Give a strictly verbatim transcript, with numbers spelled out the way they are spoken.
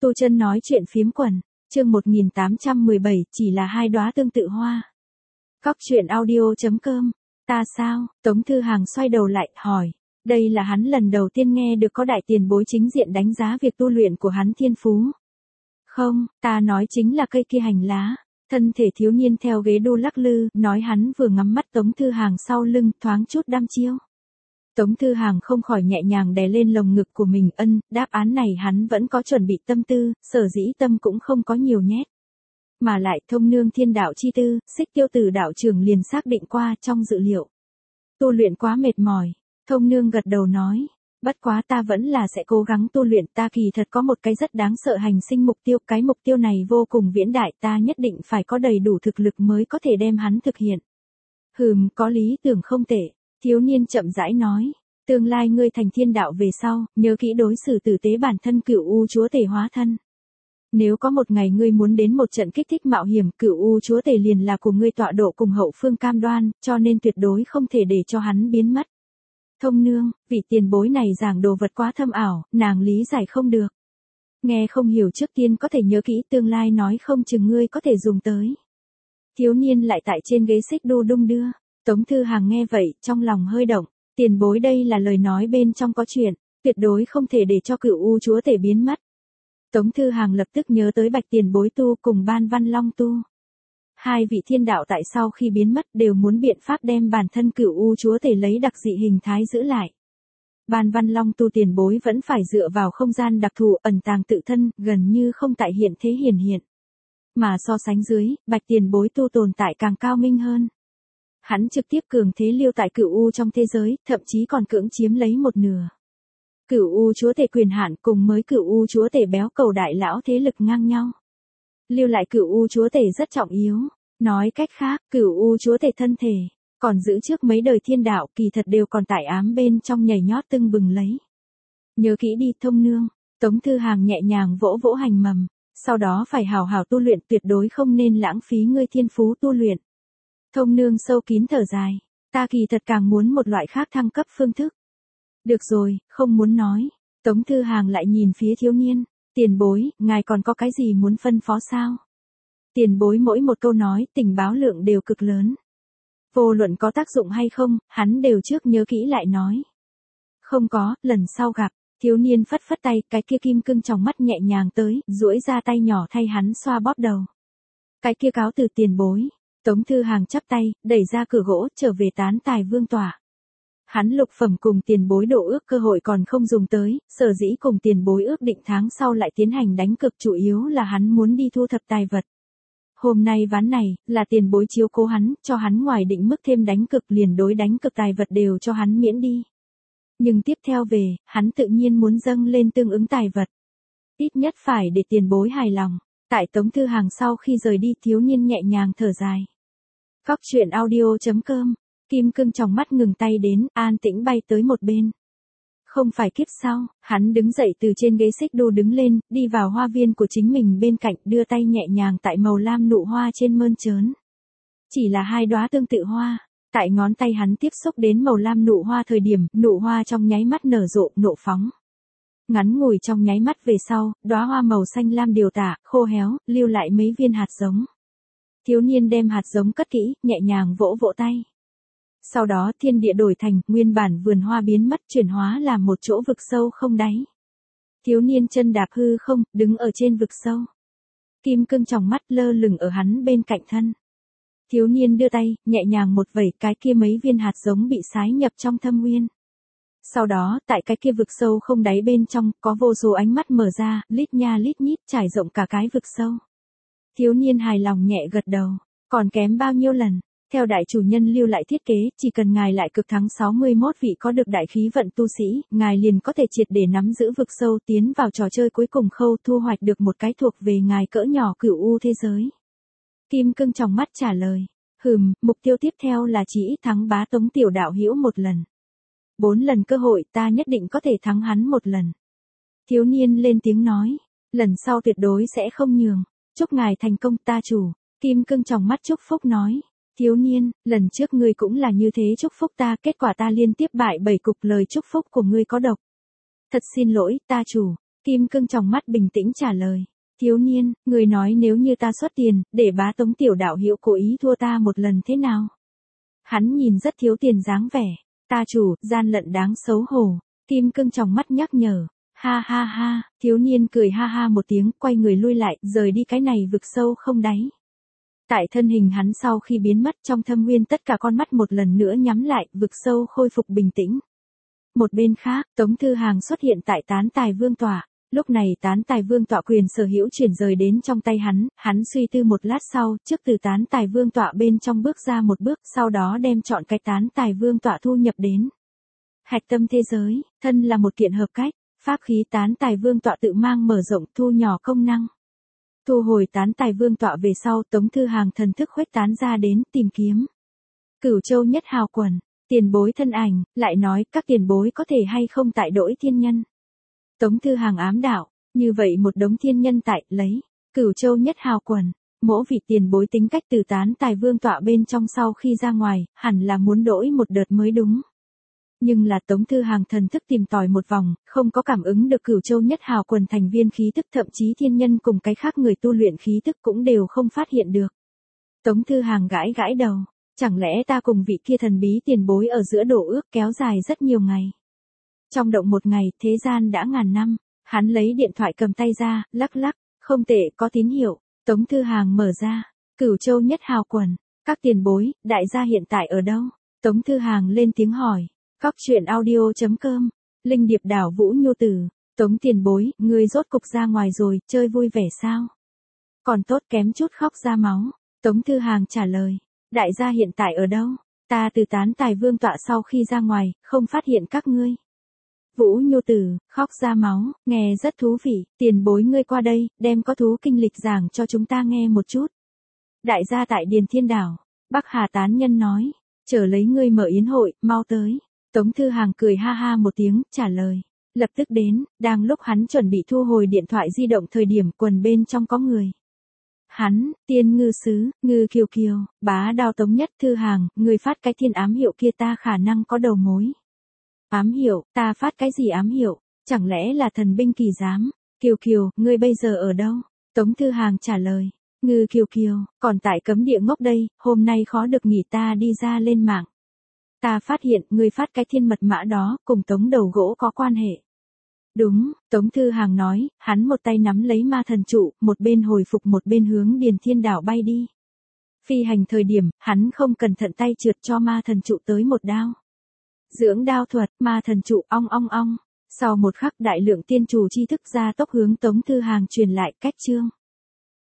Tu Chân nói chuyện phiếm quần, chương một nghìn tám trăm mười bảy, chỉ là hai đóa tương tự hoa. Cóc truyện audio chấm com, ta sao? Tống Thư Hàng xoay đầu lại, hỏi. Đây là hắn lần đầu tiên nghe được có đại tiền bối chính diện đánh giá việc tu luyện của hắn thiên phú. Không, ta nói chính là cây kia hành lá. Thân thể thiếu niên theo ghế đu lắc lư, nói hắn vừa ngắm mắt Tống Thư Hàng sau lưng, thoáng chút đăm chiêu. Tống Thư Hàng không khỏi nhẹ nhàng đè lên lồng ngực của mình, ân, đáp án này hắn vẫn có chuẩn bị tâm tư, sở dĩ tâm cũng không có nhiều nhét. Mà lại thông nương thiên đạo chi tư, Xích Tiêu Tử đạo trưởng liền xác định qua trong dự liệu. Tu luyện quá mệt mỏi, thông nương gật đầu nói, bất quá ta vẫn là sẽ cố gắng tu luyện, ta kỳ thật có một cái rất đáng sợ hành sinh mục tiêu, cái mục tiêu này vô cùng viễn đại, ta nhất định phải có đầy đủ thực lực mới có thể đem hắn thực hiện. Hừm, có lý tưởng không tệ. Thiếu niên chậm rãi nói, tương lai ngươi thành thiên đạo về sau, nhớ kỹ đối xử tử tế bản thân Cửu U chúa tể hóa thân. Nếu có một ngày ngươi muốn đến một trận kích thích mạo hiểm, Cửu U chúa tể liền là của ngươi tọa độ cùng hậu phương cam đoan, cho nên tuyệt đối không thể để cho hắn biến mất. Thông nương, vị tiền bối này giảng đồ vật quá thâm ảo, nàng lý giải không được. Nghe không hiểu trước tiên có thể nhớ kỹ, tương lai nói không chừng ngươi có thể dùng tới. Thiếu niên lại tại trên ghế xích đu đung đưa. Tống Thư Hàng nghe vậy, trong lòng hơi động, tiền bối đây là lời nói bên trong có chuyện, tuyệt đối không thể để cho Cửu U chúa tể biến mất. Tống Thư Hàng lập tức nhớ tới Bạch tiền bối tu cùng Ban Văn Long tu. Hai vị thiên đạo tại sau khi biến mất đều muốn biện pháp đem bản thân Cửu U chúa tể lấy đặc dị hình thái giữ lại. Ban Văn Long tu tiền bối vẫn phải dựa vào không gian đặc thù ẩn tàng tự thân, gần như không tại hiện thế hiển hiện. Mà so sánh dưới, Bạch tiền bối tu tồn tại càng cao minh hơn. Hắn trực tiếp cường thế lưu tại Cửu U trong thế giới, thậm chí còn cưỡng chiếm lấy một nửa. Cửu U chúa tể quyền hạn cùng mới Cửu U chúa tể béo cầu đại lão thế lực ngang nhau. Lưu lại Cửu U chúa tể rất trọng yếu, nói cách khác, Cửu U chúa tể thân thể, còn giữ trước mấy đời thiên đạo kỳ thật đều còn tại ám bên trong nhảy nhót tưng bừng lấy. Nhớ kỹ đi thông nương, Tống Thư Hàng nhẹ nhàng vỗ vỗ hành mầm, sau đó phải hào hào tu luyện, tuyệt đối không nên lãng phí ngươi thiên phú tu luyện. Thông nương sâu kín thở dài, ta kỳ thật càng muốn một loại khác thăng cấp phương thức. Được rồi, không muốn nói. Tống Thư Hàng lại nhìn phía thiếu niên, tiền bối, ngài còn có cái gì muốn phân phó sao? Tiền bối mỗi một câu nói, tình báo lượng đều cực lớn. Vô luận có tác dụng hay không, hắn đều trước nhớ kỹ lại nói. Không có, lần sau gặp, thiếu niên phất phất tay, cái kia kim cương trong mắt nhẹ nhàng tới, duỗi ra tay nhỏ thay hắn xoa bóp đầu. Cái kia cáo từ tiền bối. Tống Thư Hàng chắp tay, đẩy ra cửa gỗ, trở về tán tài vương tỏa. Hắn lục phẩm cùng tiền bối độ ước cơ hội còn không dùng tới, sở dĩ cùng tiền bối ước định tháng sau lại tiến hành đánh cực, chủ yếu là hắn muốn đi thu thập tài vật. Hôm nay ván này, là tiền bối chiếu cố hắn, cho hắn ngoài định mức thêm đánh cực, liền đối đánh cực tài vật đều cho hắn miễn đi. Nhưng tiếp theo về, hắn tự nhiên muốn dâng lên tương ứng tài vật. Ít nhất phải để tiền bối hài lòng. Tại Tống Thư Hàng sau khi rời đi, thiếu niên nhẹ nhàng thở dài. Cóc truyện audio chấm com, kim cương trong mắt ngừng tay đến, an tĩnh bay tới một bên. Không phải kiếp sau, hắn đứng dậy từ trên ghế xích đu đứng lên, đi vào hoa viên của chính mình bên cạnh, đưa tay nhẹ nhàng tại màu lam nụ hoa trên mơn trớn. Chỉ là hai đóa tương tự hoa, tại ngón tay hắn tiếp xúc đến màu lam nụ hoa thời điểm, nụ hoa trong nháy mắt nở rộ, nộ phóng. Ngắn ngủi trong nháy mắt về sau, đóa hoa màu xanh lam điều tả, khô héo, lưu lại mấy viên hạt giống. Thiếu niên đem hạt giống cất kỹ, nhẹ nhàng vỗ vỗ tay. Sau đó thiên địa đổi thành, nguyên bản vườn hoa biến mất, chuyển hóa làm một chỗ vực sâu không đáy. Thiếu niên chân đạp hư không, đứng ở trên vực sâu. Kim cương trong mắt lơ lửng ở hắn bên cạnh thân. Thiếu niên đưa tay, nhẹ nhàng một vẩy, cái kia mấy viên hạt giống bị sái nhập trong thâm nguyên. Sau đó, tại cái kia vực sâu không đáy bên trong, có vô số ánh mắt mở ra, lít nha lít nhít, trải rộng cả cái vực sâu. Thiếu niên hài lòng nhẹ gật đầu, còn kém bao nhiêu lần, theo đại chủ nhân lưu lại thiết kế, chỉ cần ngài lại cực thắng sáu mươi mốt vị có được đại khí vận tu sĩ, ngài liền có thể triệt để nắm giữ vực sâu, tiến vào trò chơi cuối cùng khâu, thu hoạch được một cái thuộc về ngài cỡ nhỏ Cửu U thế giới. Kim cương trong mắt trả lời, hừm, mục tiêu tiếp theo là chỉ ít thắng bá Tống tiểu đạo hữu một lần. Bốn lần cơ hội ta nhất định có thể thắng hắn một lần. Thiếu niên lên tiếng nói, lần sau tuyệt đối sẽ không nhường, chúc ngài thành công ta chủ. Kim cương trong mắt chúc phúc nói, thiếu niên, lần trước ngươi cũng là như thế chúc phúc ta, kết quả ta liên tiếp bại bảy cục, lời chúc phúc của ngươi có độc. Thật xin lỗi, ta chủ. Kim Cương trong mắt bình tĩnh trả lời. Thiếu niên, người nói nếu như ta xuất tiền, để bá Tống tiểu đạo hữu cố ý thua ta một lần thế nào? Hắn nhìn rất thiếu tiền dáng vẻ. Ta chủ, gian lận đáng xấu hổ. Kim Cương trong mắt nhắc nhở. Ha ha ha, thiếu niên cười ha ha một tiếng, quay người lui lại, rời đi cái này vực sâu không đáy. Tại thân hình hắn sau khi biến mất trong thâm nguyên, tất cả con mắt một lần nữa nhắm lại, vực sâu khôi phục bình tĩnh. Một bên khác, Tống Thư Hàng xuất hiện tại Tán Tài Vương tọa. Lúc này Tán Tài Vương tọa quyền sở hữu chuyển rời đến trong tay hắn, hắn suy tư một lát sau, trước từ Tán Tài Vương tọa bên trong bước ra một bước, sau đó đem chọn cái Tán Tài Vương tọa thu nhập đến hạch tâm thế giới, thân là một kiện hợp cách, pháp khí Tán Tài Vương tọa tự mang mở rộng, thu nhỏ công năng. Thu hồi Tán Tài Vương tọa về sau, Tống Thư Hàng thần thức khuếch tán ra đến tìm kiếm Cửu Châu Nhất Hào quần, tiền bối thân ảnh, lại nói các tiền bối có thể hay không tại Đỗi Thiên Nhân. Tống Thư Hàng ám đạo, như vậy một đống thiên nhân tại, lấy, Cửu Châu Nhất Hào quần, mỗi vị tiền bối tính cách từ Tán Tài Vương tọa bên trong sau khi ra ngoài, hẳn là muốn đổi một đợt mới đúng. Nhưng là Tống Thư Hàng thần thức tìm tòi một vòng, không có cảm ứng được Cửu Châu Nhất Hào quần thành viên khí tức, thậm chí thiên nhân cùng cái khác người tu luyện khí tức cũng đều không phát hiện được. Tống Thư Hàng gãi gãi đầu, chẳng lẽ ta cùng vị kia thần bí tiền bối ở giữa đổ ước kéo dài rất nhiều ngày. Trong động một ngày, thế gian đã ngàn năm, hắn lấy điện thoại cầm tay ra, lắc lắc, không tệ, có tín hiệu. Tống Thư Hàng mở ra, Cửu Châu Nhất Hào quần, các tiền bối, đại gia hiện tại ở đâu? Tống Thư Hàng lên tiếng hỏi. Cóc truyện audio chấm com, Linh Điệp Đảo Vũ Nhu Tử, Tống tiền bối, ngươi rốt cục ra ngoài rồi, chơi vui vẻ sao? Còn tốt kém chút khóc ra máu. Tống Thư Hàng trả lời, đại gia hiện tại ở đâu? Ta từ Tán Tài Vương tọa sau khi ra ngoài, không phát hiện các ngươi. Vũ Nhu Tử, khóc ra máu, nghe rất thú vị, tiền bối ngươi qua đây, đem có thú kinh lịch giảng cho chúng ta nghe một chút. Đại gia tại Điền Thiên Đảo, Bắc Hà Tán Nhân nói, chờ lấy ngươi mở yến hội, mau tới. Tống Thư Hàng cười ha ha một tiếng, trả lời. Lập tức đến, đang lúc hắn chuẩn bị thu hồi điện thoại di động thời điểm quần bên trong có người. Hắn, Tiên Ngư Sứ, Ngư Kiều Kiều, bá đao Tống Nhất Thư Hàng, người phát cái thiên ám hiệu kia ta khả năng có đầu mối. Ám hiệu, ta phát cái gì ám hiệu, chẳng lẽ là thần binh kỳ giám? Kiều Kiều, ngươi bây giờ ở đâu? Tống Thư Hàng trả lời. Ngư Kiều Kiều, còn tại cấm địa ngốc đây, hôm nay khó được nghỉ ta đi ra lên mạng. Ta phát hiện, ngươi phát cái thiên mật mã đó, cùng Tống đầu gỗ có quan hệ. Đúng, Tống Thư Hàng nói, hắn một tay nắm lấy ma thần trụ, một bên hồi phục một bên hướng Điền Thiên Đảo bay đi. Phi hành thời điểm, hắn không cẩn thận tay trượt cho ma thần trụ tới một đao. Dưỡng đao thuật, ma thần trụ ong ong ong. Sau một khắc đại lượng tiên chủ chi thức ra tốc hướng Tống Thư Hàng truyền lại cách chương.